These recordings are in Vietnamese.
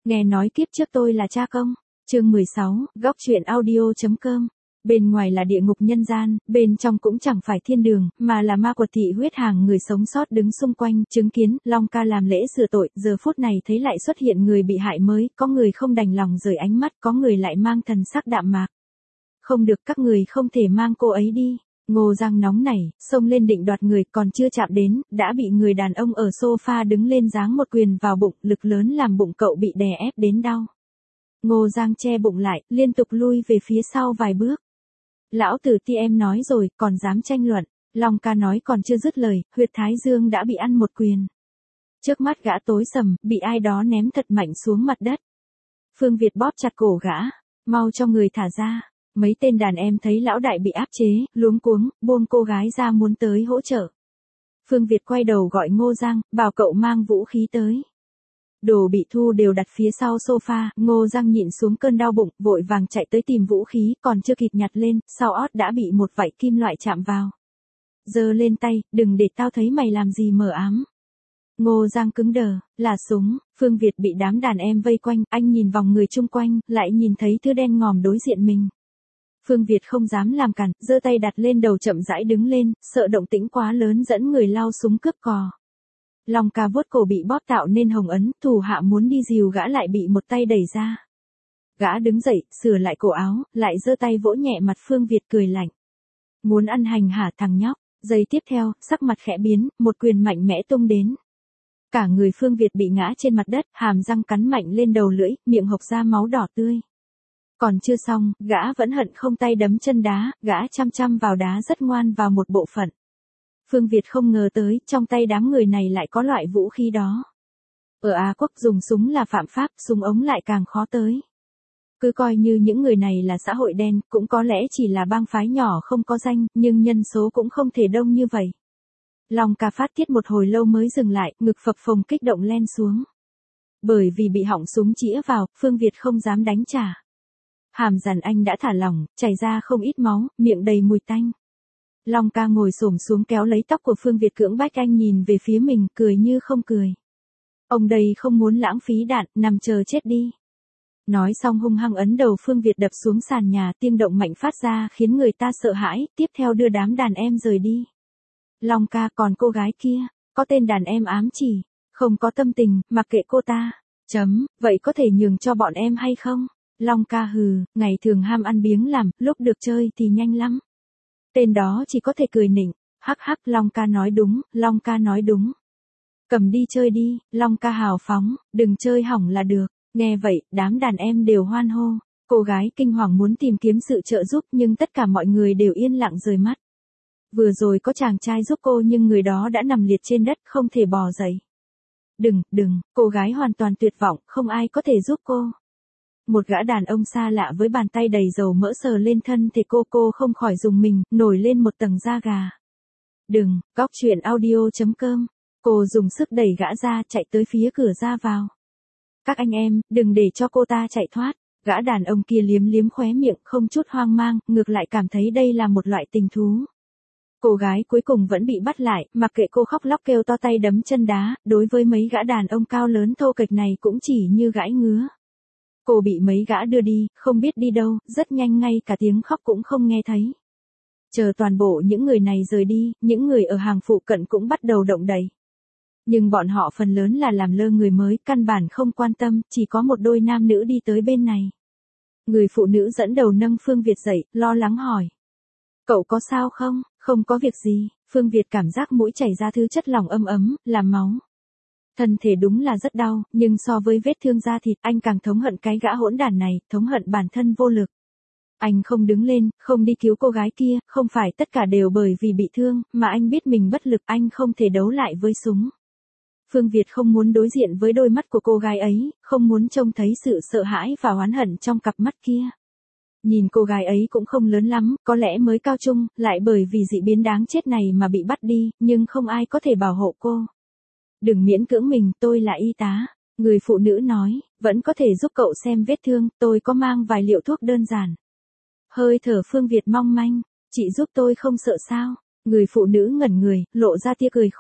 Nghe nói kiếp trước tôi là cha công. Chương 16, góc truyện audio.com. Bên ngoài là địa ngục nhân gian, bên trong cũng chẳng phải thiên đường, mà là ma quật thị huyết hàng người sống sót đứng xung quanh, chứng kiến, Long ca làm lễ sửa tội, giờ phút này thấy lại xuất hiện người bị hại mới, có người không đành lòng rời ánh mắt, có người lại mang thần sắc đạm mạc. Không được, các người không thể mang cô ấy đi. Ngô Giang nóng nảy, xông lên định đoạt người, còn chưa chạm đến, đã bị người đàn ông ở sofa đứng lên giáng một quyền vào bụng, lực lớn làm bụng cậu bị đè ép đến đau. Ngô Giang che bụng lại, liên tục lui về phía sau vài bước. Lão tử ti em nói rồi, còn dám tranh luận. Long ca nói còn chưa dứt lời, huyệt thái dương đã bị ăn một quyền. Trước mắt gã tối sầm, bị ai đó ném thật mạnh xuống mặt đất. Phương Việt bóp chặt cổ gã, mau cho người thả ra. Mấy tên đàn em thấy lão đại bị áp chế, luống cuống, buông cô gái ra muốn tới hỗ trợ. Phương Việt quay đầu gọi Ngô Giang, bảo cậu mang vũ khí tới. Đồ bị thu đều đặt phía sau sofa, Ngô Giang nhịn xuống cơn đau bụng, vội vàng chạy tới tìm vũ khí, còn chưa kịp nhặt lên, sau ót đã bị một vảy kim loại chạm vào. Giơ lên tay, đừng để tao thấy mày làm gì mờ ám. Ngô Giang cứng đờ, là súng. Phương Việt bị đám đàn em vây quanh, anh nhìn vòng người chung quanh, lại nhìn thấy thứ đen ngòm đối diện mình. Phương Việt không dám làm cản, giơ tay đặt lên đầu chậm rãi đứng lên, sợ động tĩnh quá lớn dẫn người lao súng cướp cò. Long ca vuốt cổ bị bóp tạo nên hồng ấn, thủ hạ muốn đi dìu gã lại bị một tay đẩy ra. Gã đứng dậy, sửa lại cổ áo, lại giơ tay vỗ nhẹ mặt Phương Việt cười lạnh. Muốn ăn hành hả thằng nhóc? Giây tiếp theo, sắc mặt khẽ biến, một quyền mạnh mẽ tung đến. Cả người Phương Việt bị ngã trên mặt đất, hàm răng cắn mạnh lên đầu lưỡi, miệng hộc ra máu đỏ tươi. Còn chưa xong, gã vẫn hận không tay đấm chân đá, gã chăm chăm vào đá rất ngoan vào một bộ phận. Phương Việt không ngờ tới, trong tay đám người này lại có loại vũ khí đó. Ở Á Quốc dùng súng là phạm pháp, súng ống lại càng khó tới. Cứ coi như những người này là xã hội đen, cũng có lẽ chỉ là bang phái nhỏ không có danh, nhưng nhân số cũng không thể đông như vậy. Long ca phát tiết một hồi lâu mới dừng lại, ngực phập phồng kích động len xuống. Bởi vì bị họng súng chĩa vào, Phương Việt không dám đánh trả. Hàm răng anh đã thả lỏng, chảy ra không ít máu, miệng đầy mùi tanh. Long ca ngồi xổm xuống kéo lấy tóc của Phương Việt cưỡng bách anh nhìn về phía mình, cười như không cười. Ông đây không muốn lãng phí đạn, nằm chờ chết đi. Nói xong hung hăng ấn đầu Phương Việt đập xuống sàn nhà, tiếng động mạnh phát ra khiến người ta sợ hãi, tiếp theo đưa đám đàn em rời đi. Long ca, còn cô gái kia, có tên đàn em ám chỉ, không có tâm tình, mặc kệ cô ta. Vậy có thể nhường cho bọn em hay không? Long ca hừ, ngày thường ham ăn biếng làm, lúc được chơi thì nhanh lắm. Tên đó chỉ có thể cười nịnh, hắc hắc, Long ca nói đúng, Long ca nói đúng. Cầm đi chơi đi, Long ca hào phóng, đừng chơi hỏng là được. Nghe vậy, đám đàn em đều hoan hô. Cô gái kinh hoàng muốn tìm kiếm sự trợ giúp nhưng tất cả mọi người đều yên lặng rời mắt. Vừa rồi có chàng trai giúp cô nhưng người đó đã nằm liệt trên đất không thể bò dậy. Đừng, cô gái hoàn toàn tuyệt vọng, không ai có thể giúp cô. Một gã đàn ông xa lạ với bàn tay đầy dầu mỡ sờ lên thân thể cô không khỏi rùng mình, nổi lên một tầng da gà. Đừng, góc truyện audio.com. Cô dùng sức đẩy gã ra, chạy tới phía cửa ra vào. Các anh em, đừng để cho cô ta chạy thoát. Gã đàn ông kia liếm liếm khóe miệng, không chút hoang mang, ngược lại cảm thấy đây là một loại tình thú. Cô gái cuối cùng vẫn bị bắt lại, mặc kệ cô khóc lóc kêu to tay đấm chân đá, đối với mấy gã đàn ông cao lớn thô kệch này cũng chỉ như gãi ngứa. Cô bị mấy gã đưa đi, không biết đi đâu, rất nhanh ngay cả tiếng khóc cũng không nghe thấy. Chờ toàn bộ những người này rời đi, những người ở hàng phụ cận cũng bắt đầu động đậy. Nhưng bọn họ phần lớn là làm lơ người mới, căn bản không quan tâm, chỉ có một đôi nam nữ đi tới bên này. Người phụ nữ dẫn đầu nâng Phương Việt dậy, lo lắng hỏi. Cậu có sao không? Không có việc gì. Phương Việt cảm giác mũi chảy ra thứ chất lỏng ấm ấm, làm máu. Thân thể đúng là rất đau, nhưng so với vết thương da thịt, anh càng thống hận cái gã hỗn đản này, thống hận bản thân vô lực. Anh không đứng lên, không đi cứu cô gái kia, không phải tất cả đều bởi vì bị thương, mà anh biết mình bất lực, anh không thể đấu lại với súng. Phương Việt không muốn đối diện với đôi mắt của cô gái ấy, không muốn trông thấy sự sợ hãi và oán hận trong cặp mắt kia. Nhìn cô gái ấy cũng không lớn lắm, có lẽ mới cao trung, lại bởi vì dị biến đáng chết này mà bị bắt đi, nhưng không ai có thể bảo hộ cô. Đừng miễn cưỡng mình, tôi là y tá. Người phụ nữ nói, vẫn có thể giúp cậu xem vết thương, tôi có mang vài liệu thuốc đơn giản. Hơi thở Phương Việt mong manh, chị giúp tôi không sợ sao? Người phụ nữ ngẩn người, lộ ra tia cười khổ.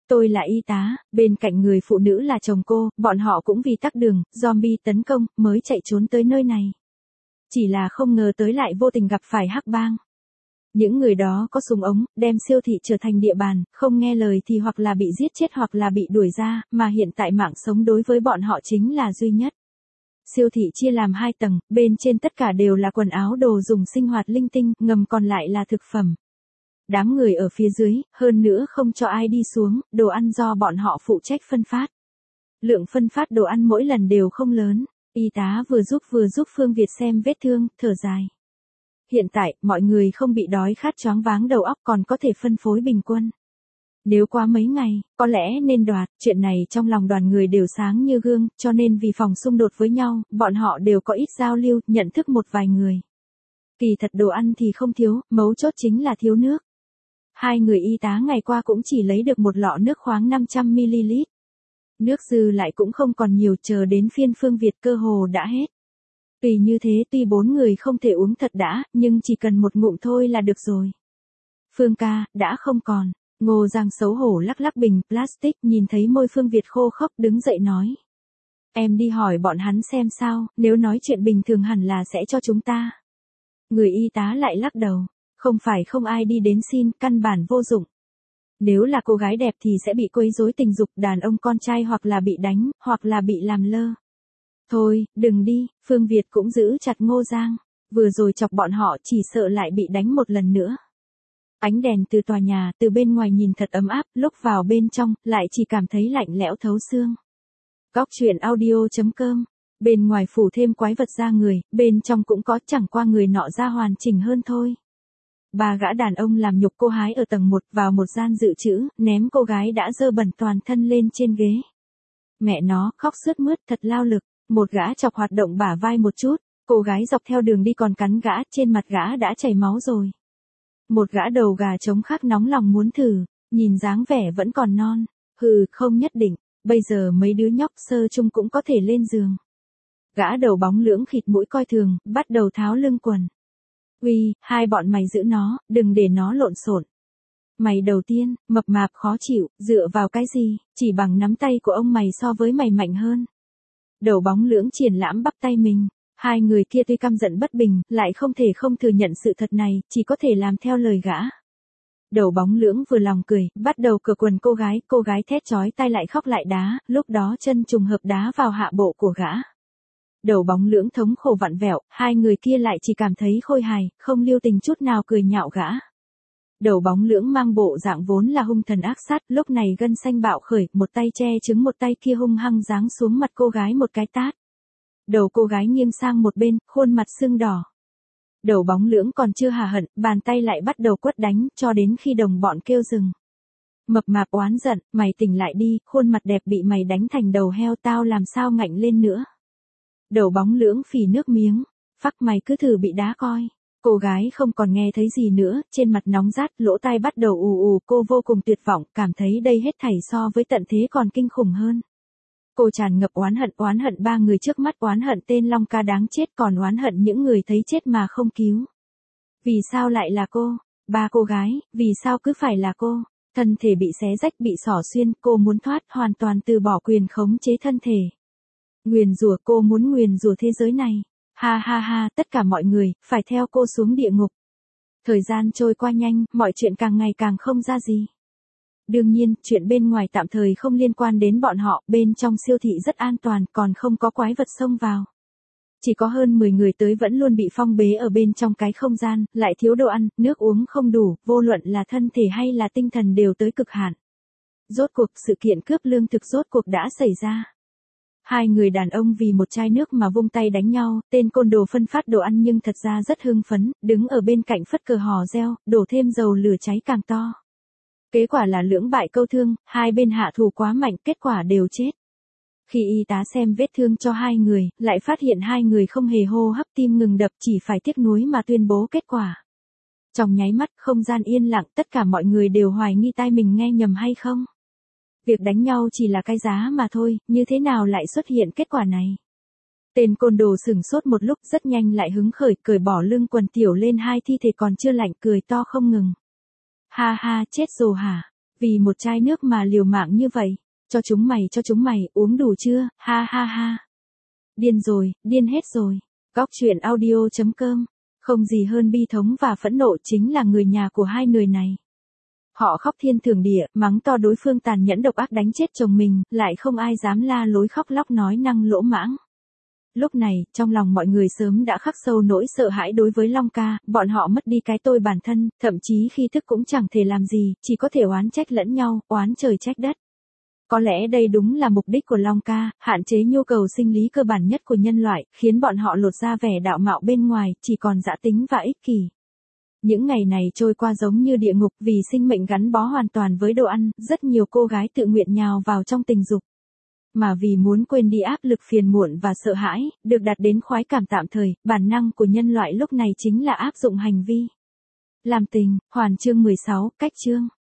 Tôi là y tá, bên cạnh người phụ nữ là chồng cô, bọn họ cũng vì tắc đường, zombie tấn công, mới chạy trốn tới nơi này. Chỉ là không ngờ tới lại vô tình gặp phải hắc bang. Những người đó có súng ống, đem siêu thị trở thành địa bàn, không nghe lời thì hoặc là bị giết chết hoặc là bị đuổi ra, mà hiện tại mạng sống đối với bọn họ chính là duy nhất. Siêu thị chia làm 2 tầng, bên trên tất cả đều là quần áo đồ dùng sinh hoạt linh tinh, ngầm còn lại là thực phẩm. Đám người ở phía dưới, hơn nữa không cho ai đi xuống, đồ ăn do bọn họ phụ trách phân phát. Lượng phân phát đồ ăn mỗi lần đều không lớn, y tá vừa giúp Phương Việt xem vết thương, thở dài. Hiện tại, mọi người không bị đói khát choáng váng đầu óc còn có thể phân phối bình quân. Nếu qua mấy ngày, có lẽ nên đoạt, chuyện này trong lòng đoàn người đều sáng như gương, cho nên vì phòng xung đột với nhau, bọn họ đều có ít giao lưu, nhận thức một vài người. Kỳ thật đồ ăn thì không thiếu, mấu chốt chính là thiếu nước. 2 người y tá ngày qua cũng chỉ lấy được một lọ nước khoáng 500ml. Nước dư lại cũng không còn nhiều, chờ đến phiên Phương Việt cơ hồ đã hết. Tuy như thế, tuy 4 người không thể uống thật đã, nhưng chỉ cần một ngụm thôi là được rồi. Phương ca, đã không còn. Ngô Giang xấu hổ lắc lắc bình plastic, nhìn thấy môi Phương Việt khô khốc đứng dậy nói. Em đi hỏi bọn hắn xem sao, nếu nói chuyện bình thường hẳn là sẽ cho chúng ta. Người y tá lại lắc đầu. Không phải không ai đi đến xin, căn bản vô dụng. Nếu là cô gái đẹp thì sẽ bị quấy rối tình dục, đàn ông con trai hoặc là bị đánh, hoặc là bị làm lơ. Thôi, đừng đi, Phương Việt cũng giữ chặt Ngô Giang. Vừa rồi chọc bọn họ chỉ sợ lại bị đánh một lần nữa. Ánh đèn từ tòa nhà, từ bên ngoài nhìn thật ấm áp, lúc vào bên trong, lại chỉ cảm thấy lạnh lẽo thấu xương. Góc truyện audio.com. Bên ngoài phủ thêm quái vật ra người, bên trong cũng có, chẳng qua người nọ ra hoàn chỉnh hơn thôi. 3 gã đàn ông làm nhục cô gái ở tầng 1 vào một gian dự trữ, ném cô gái đã dơ bẩn toàn thân lên trên ghế. Mẹ nó, khóc sướt mướt thật lao lực, một gã chọc hoạt động bả vai một chút, cô gái dọc theo đường đi còn cắn gã, trên mặt gã đã chảy máu rồi. Một gã đầu gà trống khác nóng lòng muốn thử, nhìn dáng vẻ vẫn còn non, không nhất định, bây giờ mấy đứa nhóc sơ chung cũng có thể lên giường. Gã đầu bóng lưỡng khịt mũi coi thường, bắt đầu tháo lưng quần. Uy, 2 bọn mày giữ nó, đừng để nó lộn xộn. Mày đầu tiên, mập mạp khó chịu, dựa vào cái gì, chỉ bằng nắm tay của ông mày so với mày mạnh hơn. Đầu bóng lưỡng triển lãm bắp tay mình, 2 người kia tuy căm giận bất bình, lại không thể không thừa nhận sự thật này, chỉ có thể làm theo lời gã. Đầu bóng lưỡng vừa lòng cười, bắt đầu cởi quần cô gái thét chói tai lại khóc lại đá, lúc đó chân trùng hợp đá vào hạ bộ của gã. Đầu bóng lưỡng thống khổ vặn vẹo, 2 người kia lại chỉ cảm thấy khôi hài, không lưu tình chút nào cười nhạo gã. Đầu bóng lưỡng mang bộ dạng vốn là hung thần ác sát, lúc này gân xanh bạo khởi, một tay che trứng một tay kia hung hăng giáng xuống mặt cô gái một cái tát. Đầu cô gái nghiêng sang một bên, khuôn mặt sưng đỏ. Đầu bóng lưỡng còn chưa hả hận, bàn tay lại bắt đầu quất đánh, cho đến khi đồng bọn kêu dừng. Mập mạp oán giận, mày tỉnh lại đi, khuôn mặt đẹp bị mày đánh thành đầu heo tao làm sao ngạnh lên nữa. Đầu bóng lưỡng phì nước miếng, phắc mày cứ thử bị đá coi. Cô gái không còn nghe thấy gì nữa, trên mặt nóng rát, lỗ tai bắt đầu ù, cô vô cùng tuyệt vọng, cảm thấy đây hết thảy so với tận thế còn kinh khủng hơn. Cô tràn ngập oán hận 3 người trước mắt, oán hận tên Long ca đáng chết, còn oán hận những người thấy chết mà không cứu. Vì sao lại là cô? 3 cô gái, vì sao cứ phải là cô? Thân thể bị xé rách bị xỏ xuyên, cô muốn thoát, hoàn toàn từ bỏ quyền khống chế thân thể. Nguyền rủa, cô muốn nguyền rủa thế giới này. Ha, tất cả mọi người, phải theo cô xuống địa ngục. Thời gian trôi qua nhanh, mọi chuyện càng ngày càng không ra gì. Đương nhiên, chuyện bên ngoài tạm thời không liên quan đến bọn họ, bên trong siêu thị rất an toàn, còn không có quái vật xông vào. Chỉ có hơn 10 người tới vẫn luôn bị phong bế ở bên trong cái không gian, lại thiếu đồ ăn, nước uống không đủ, vô luận là thân thể hay là tinh thần đều tới cực hạn. Rốt cuộc, sự kiện cướp lương thực rốt cuộc đã xảy ra. 2 người đàn ông vì một chai nước mà vung tay đánh nhau, tên côn đồ phân phát đồ ăn nhưng thật ra rất hưng phấn, đứng ở bên cạnh phất cờ hò reo, đổ thêm dầu lửa cháy càng to. Kết quả là lưỡng bại câu thương, 2 bên hạ thủ quá mạnh, kết quả đều chết. Khi y tá xem vết thương cho 2 người, lại phát hiện 2 người không hề hô hấp, tim ngừng đập, chỉ phải tiếc nuối mà tuyên bố kết quả. Trong nháy mắt, không gian yên lặng, tất cả mọi người đều hoài nghi tai mình nghe nhầm hay không. Việc đánh nhau chỉ là cái giá mà thôi, như thế nào lại xuất hiện kết quả này? Tên côn đồ sửng sốt một lúc, rất nhanh lại hứng khởi, cởi bỏ lưng quần tiểu lên 2 thi thể còn chưa lạnh, cười to không ngừng. Ha, chết rồi hả? Vì một chai nước mà liều mạng như vậy. Cho chúng mày, uống đủ chưa, ha ha ha. Điên rồi, điên hết rồi. Góc chuyện audio.com. Không gì hơn bi thống và phẫn nộ chính là người nhà của hai người này. Họ khóc thiên thưởng địa, mắng to đối phương tàn nhẫn độc ác đánh chết chồng mình, lại không ai dám la lối khóc lóc nói năng lỗ mãng. Lúc này, trong lòng mọi người sớm đã khắc sâu nỗi sợ hãi đối với Long ca, bọn họ mất đi cái tôi bản thân, thậm chí khi thức cũng chẳng thể làm gì, chỉ có thể oán trách lẫn nhau, oán trời trách đất. Có lẽ đây đúng là mục đích của Long ca, hạn chế nhu cầu sinh lý cơ bản nhất của nhân loại, khiến bọn họ lột ra vẻ đạo mạo bên ngoài, chỉ còn dã tính và ích kỷ. Những ngày này trôi qua giống như địa ngục vì sinh mệnh gắn bó hoàn toàn với đồ ăn, rất nhiều cô gái tự nguyện nhào vào trong tình dục. Mà vì muốn quên đi áp lực phiền muộn và sợ hãi, được đạt đến khoái cảm tạm thời, bản năng của nhân loại lúc này chính là áp dụng hành vi làm tình. Hoàn chương 16, cách chương.